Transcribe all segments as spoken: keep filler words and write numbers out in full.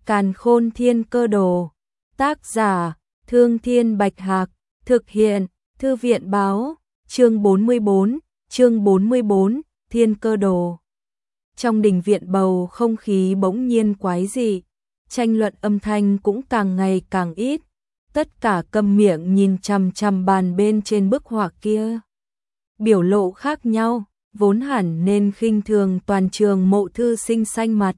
Càn Khôn Thiên Cơ Đồ. Tác giả: Thương Thiên Bạch Hạc. Thực hiện: Thư viện Báo. Chương bốn mươi bốn, chương bốn mươi bốn, Thiên Cơ Đồ. Trong đình viện bầu không khí bỗng nhiên quái dị, tranh luận âm thanh cũng càng ngày càng ít, tất cả câm miệng nhìn chằm chằm bàn bên trên bức họa kia. Biểu lộ khác nhau, vốn hẳn nên khinh thường toàn trường Mộ Thư Sinh xanh mặt.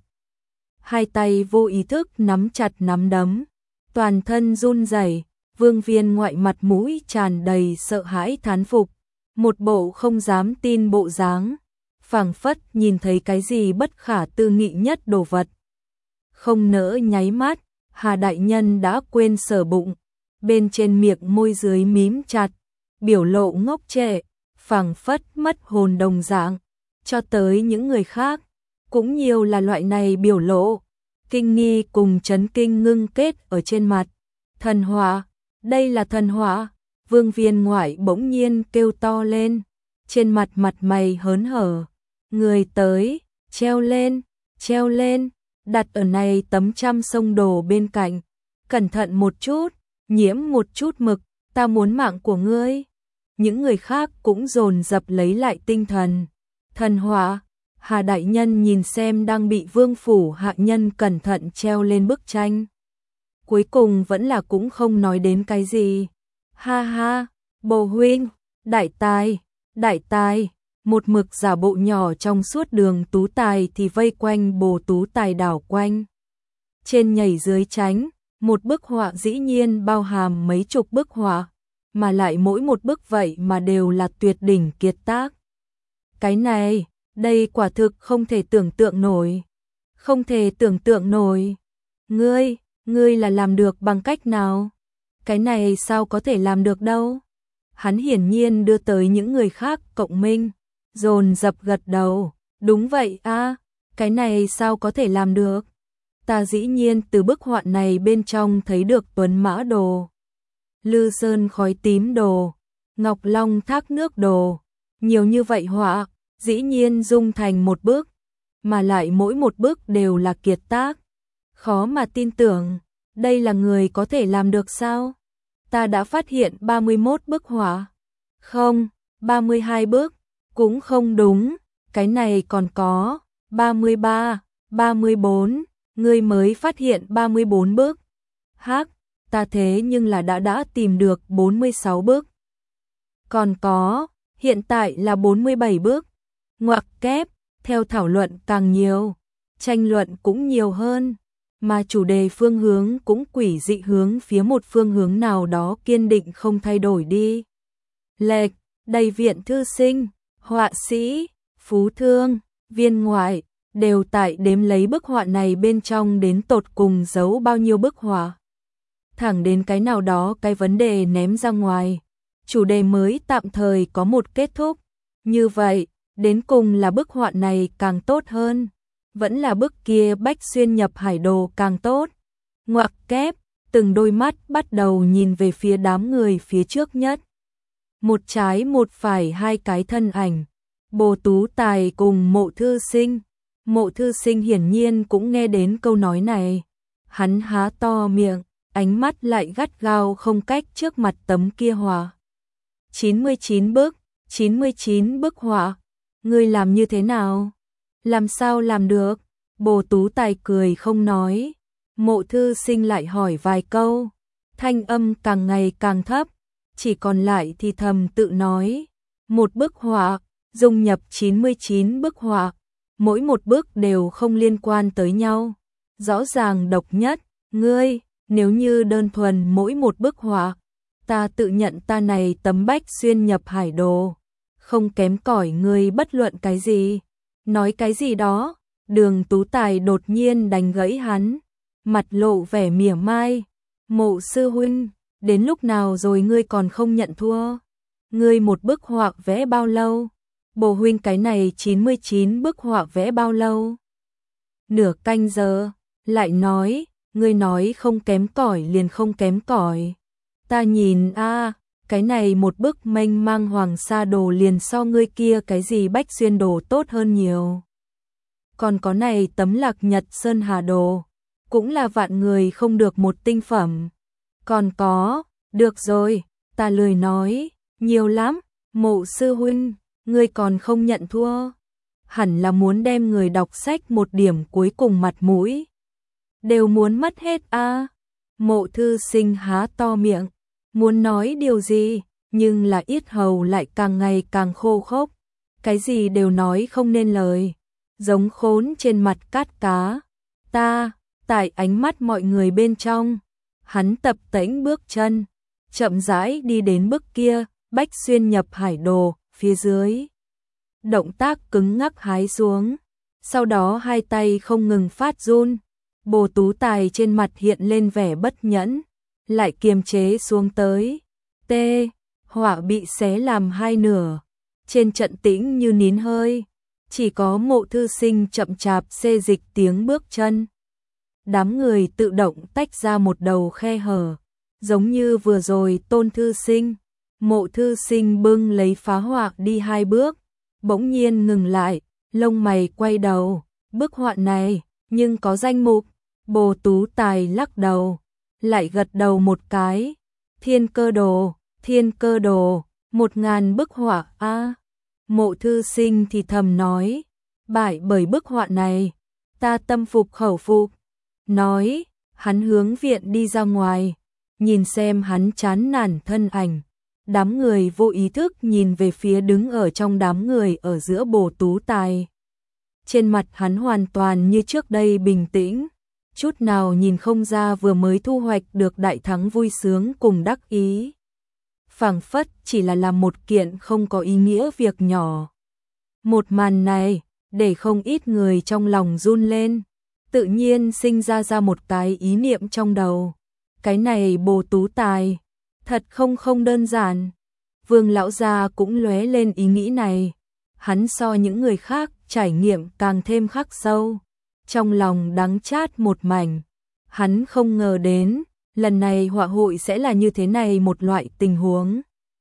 Hai tay vô ý thức nắm chặt nắm đấm, toàn thân run rẩy, Vương Viên Ngoại mặt mũi tràn đầy sợ hãi thán phục, một bộ không dám tin bộ dáng, phảng phất nhìn thấy cái gì bất khả tư nghị nhất đồ vật. Không nỡ nháy mắt, Hà đại nhân đã quên sờ bụng, bên trên miệng môi dưới mím chặt, biểu lộ ngốc trệ, phảng phất mất hồn đồng dạng, cho tới những người khác, cũng nhiều là loại này biểu lộ, kinh nghi cùng chấn kinh ngưng kết ở trên mặt. Thần hỏa, đây là thần hỏa, Vương Viên Ngoại bỗng nhiên kêu to lên, trên mặt mặt mày hớn hở, người tới, treo lên, treo lên, đặt ở này tấm trăm sông đồ bên cạnh, cẩn thận một chút, nhiễm một chút mực, ta muốn mạng của ngươi. Những người khác cũng dồn dập lấy lại tinh thần. Thần hỏa, Hà đại nhân nhìn xem đang bị vương phủ hạ nhân cẩn thận treo lên bức tranh. Cuối cùng vẫn là cũng không nói đến cái gì. Ha ha, Bồ huynh, đại tài, đại tài, một mực giả bộ nhỏ trong suốt đường Tú Tài thì vây quanh Bồ Tú Tài đảo quanh. Trên nhảy dưới tránh, một bức họa dĩ nhiên bao hàm mấy chục bức họa, mà lại mỗi một bức vậy mà đều là tuyệt đỉnh kiệt tác. Cái này, đây quả thực không thể tưởng tượng nổi. Không thể tưởng tượng nổi. Ngươi, ngươi là làm được bằng cách nào? Cái này sao có thể làm được đâu? Hắn hiển nhiên đưa tới những người khác cộng minh, dồn dập gật đầu. Đúng vậy a, cái này sao có thể làm được? Ta dĩ nhiên từ bức họa này bên trong thấy được Tuấn Mã Đồ, Lư Sơn Khói Tím Đồ, Ngọc Long Thác Nước Đồ, nhiều như vậy họa, dĩ nhiên dung thành một bức, mà lại mỗi một bức đều là kiệt tác. Khó mà tin tưởng, đây là người có thể làm được sao? Ta đã phát hiện ba mươi mốt bức họa. Không, ba mươi hai bức, cũng không đúng, cái này còn có ba mươi ba, ba mươi bốn, ngươi mới phát hiện ba mươi bốn bức. Hắc, ta thế nhưng là đã đã tìm được bốn mươi sáu bức. Còn có, hiện tại là bốn mươi bảy bước. Ngoặc kép, theo thảo luận càng nhiều, tranh luận cũng nhiều hơn, mà chủ đề phương hướng cũng quỷ dị hướng phía một phương hướng nào đó kiên định không thay đổi đi. Lệch, đầy viện thư sinh, họa sĩ, phú thương, viên ngoại, đều tại đếm lấy bức họa này bên trong đến tột cùng giấu bao nhiêu bức họa. Thẳng đến cái nào đó cái vấn đề ném ra ngoài, chủ đề mới tạm thời có một kết thúc. Như vậy, đến cùng là bức họa này càng tốt hơn, vẫn là bức kia Bách Xuyên Nhập Hải Đồ càng tốt. Ngoặc kép, từng đôi mắt bắt đầu nhìn về phía đám người phía trước nhất. Một trái một phải hai cái thân ảnh, Bồ Tú Tài cùng Mộ Thư Sinh. Mộ Thư Sinh hiển nhiên cũng nghe đến câu nói này, hắn há to miệng, ánh mắt lại gắt gao không cách trước mặt tấm kia họa. chín mươi chín bức, chín mươi chín bức họa, ngươi làm như thế nào? Làm sao làm được? Bồ Tú Tài cười không nói. Mộ Thư Sinh lại hỏi vài câu, thanh âm càng ngày càng thấp, chỉ còn lại thì thầm tự nói. Một bức họa, dung nhập chín mươi chín bức họa, mỗi một bức đều không liên quan tới nhau, rõ ràng độc nhất. Ngươi, nếu như đơn thuần mỗi một bức họa, ta tự nhận ta này tấm Bách Xuyên Nhập Hải Đồ, không kém cỏi ngươi bất luận cái gì. Nói cái gì đó, Đường Tú Tài đột nhiên đánh gãy hắn, mặt lộ vẻ mỉa mai. Mộ sư huynh, đến lúc nào rồi ngươi còn không nhận thua? Ngươi một bức họa vẽ bao lâu? Bồ huynh cái này chín mươi chín bức họa vẽ bao lâu? Nửa canh giờ, lại nói, ngươi nói không kém cỏi liền không kém cỏi. Ta nhìn a, cái này một bức mênh mang Hoàng Sa Đồ liền so ngươi kia cái gì Bách Xuyên Đồ tốt hơn nhiều. Còn có này tấm Lạc Nhật Sơn Hà Đồ, cũng là vạn người không được một tinh phẩm. Còn có, được rồi, ta lười nói, nhiều lắm, Mộ sư huynh, ngươi còn không nhận thua. Hẳn là muốn đem người đọc sách một điểm cuối cùng mặt mũi đều muốn mất hết a. À. Mộ thư sinh há to miệng, muốn nói điều gì, nhưng là yết hầu lại càng ngày càng khô khốc, cái gì đều nói không nên lời, giống khốn trên mặt cát cá. Ta, tại ánh mắt mọi người bên trong, hắn tập tễnh bước chân, chậm rãi đi đến bước kia, bách xuyên nhập hải đồ, phía dưới. Động tác cứng ngắc hái xuống, sau đó hai tay không ngừng phát run. Bồ Tú Tài trên mặt hiện lên vẻ bất nhẫn, lại kiềm chế xuống tới. T. Họa bị xé làm hai nửa, trên trận tĩnh như nín hơi, chỉ có Mộ thư sinh chậm chạp xê dịch tiếng bước chân. Đám người tự động tách ra một đầu khe hở, giống như vừa rồi Tôn thư sinh. Mộ thư sinh bưng lấy phá họa đi hai bước, bỗng nhiên ngừng lại, lông mày quay đầu, bức họa này, nhưng có danh mục. Bồ Tú Tài lắc đầu, lại gật đầu một cái. Thiên cơ đồ, thiên cơ đồ, một ngàn bức họa a. À. Mộ thư sinh thì thầm nói, bại bởi bức họa này, ta tâm phục khẩu phục. Nói, hắn hướng viện đi ra ngoài, nhìn xem hắn chán nản thân ảnh. Đám người vô ý thức nhìn về phía đứng ở trong đám người ở giữa Bồ Tú Tài. Trên mặt hắn hoàn toàn như trước đây bình tĩnh, chút nào nhìn không ra vừa mới thu hoạch được đại thắng vui sướng cùng đắc ý. Phảng phất chỉ là làm một kiện không có ý nghĩa việc nhỏ. Một màn này, để không ít người trong lòng run lên, tự nhiên sinh ra ra một cái ý niệm trong đầu. Cái này Bồ Tú Tài, thật không không đơn giản. Vương lão gia cũng lóe lên ý nghĩ này. Hắn so những người khác trải nghiệm càng thêm khắc sâu, trong lòng đắng chát một mảnh. Hắn không ngờ đến, lần này họa hội sẽ là như thế này một loại tình huống.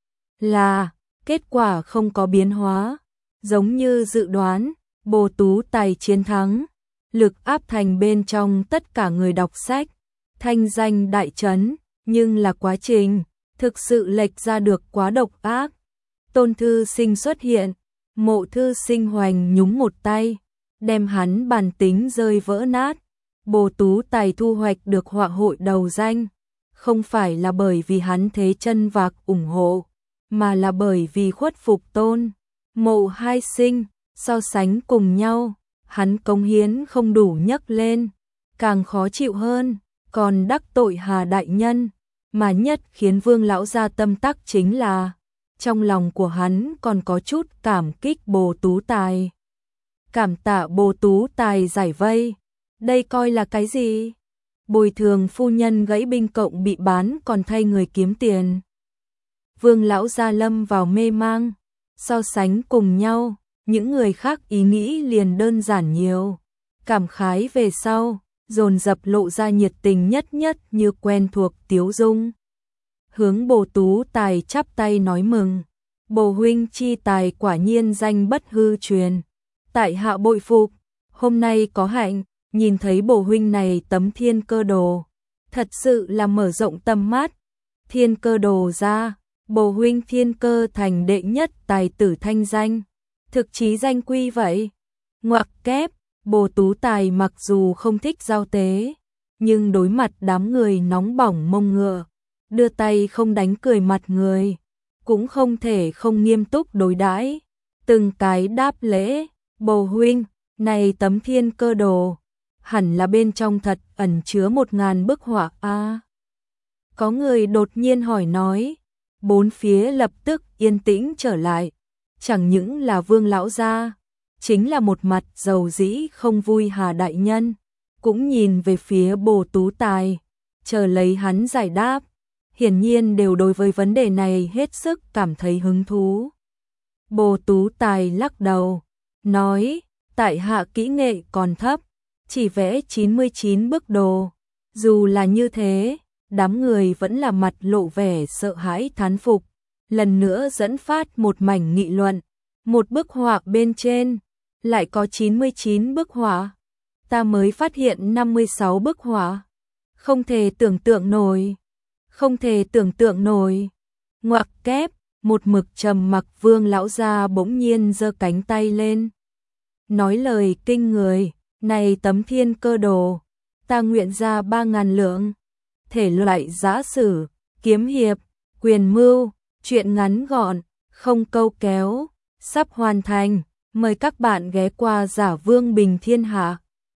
Là, kết quả không có biến hóa, giống như dự đoán, Bồ Tú Tài chiến thắng, lực áp thành bên trong tất cả người đọc sách, thanh danh đại chấn, nhưng là quá trình thực sự lệch ra được quá độc ác. Tôn thư sinh xuất hiện, Mộ thư sinh hoành nhúng một tay, đem hắn bản tính rơi vỡ nát. Bồ Tú Tài thu hoạch được họa hội đầu danh, không phải là bởi vì hắn thế chân vạc ủng hộ, mà là bởi vì khuất phục Tôn Mộ hai sinh, so sánh cùng nhau, hắn cống hiến không đủ nhấc lên, càng khó chịu hơn, còn đắc tội Hà đại nhân, mà nhất khiến Vương lão gia tâm tắc chính là trong lòng của hắn còn có chút cảm kích Bồ Tú Tài. Cảm tạ Bồ Tú Tài giải vây, đây coi là cái gì? Bồi thường phu nhân gãy binh cộng bị bán còn thay người kiếm tiền. Vương lão gia lâm vào mê mang, so sánh cùng nhau, những người khác ý nghĩ liền đơn giản nhiều. Cảm khái về sau, dồn dập lộ ra nhiệt tình nhất nhất như quen thuộc tiếu dung. Hướng Bồ Tú Tài chắp tay nói mừng, Bồ huynh chi tài quả nhiên danh bất hư truyền, tại hạ bội phục, hôm nay có hạnh nhìn thấy Bồ huynh này tấm thiên cơ đồ, thật sự là mở rộng tầm mắt. Thiên cơ đồ ra, Bồ huynh thiên cơ thành đệ nhất tài tử thanh danh, thực chí danh quy vậy. Ngoặc kép, Bồ Tú Tài mặc dù không thích giao tế, nhưng đối mặt đám người nóng bỏng mông ngựa, đưa tay không đánh cười mặt người, cũng không thể không nghiêm túc đối đãi. Từng cái đáp lễ, Bồ huynh, này tấm thiên cơ đồ, hẳn là bên trong thật ẩn chứa một ngàn bức họa a. À. Có người đột nhiên hỏi nói, bốn phía lập tức yên tĩnh trở lại, chẳng những là Vương lão gia, chính là một mặt dầu dĩ không vui Hà đại nhân, cũng nhìn về phía Bồ Tú Tài, chờ lấy hắn giải đáp, hiển nhiên đều đối với vấn đề này hết sức cảm thấy hứng thú. Bồ Tú Tài lắc đầu, nói, tại hạ kỹ nghệ còn thấp, chỉ vẽ chín mươi chín bức đồ. Dù là như thế, đám người vẫn là mặt lộ vẻ sợ hãi thán phục, lần nữa dẫn phát một mảnh nghị luận. Một bức họa bên trên, lại có chín mươi chín bức họa. ta mới phát hiện năm mươi sáu bức họa. Không thể tưởng tượng nổi, không thể tưởng tượng nổi. Ngoặc kép, một mực trầm mặc Vương lão gia bỗng nhiên giơ cánh tay lên. Nói lời kinh người, này tấm thiên cơ đồ, ta nguyện ra ba ngàn lượng. Thể loại giã sử, kiếm hiệp, quyền mưu, truyện ngắn gọn, không câu kéo, sắp hoàn thành. Mời các bạn ghé qua Giả Vương Bình Thiên Hạ.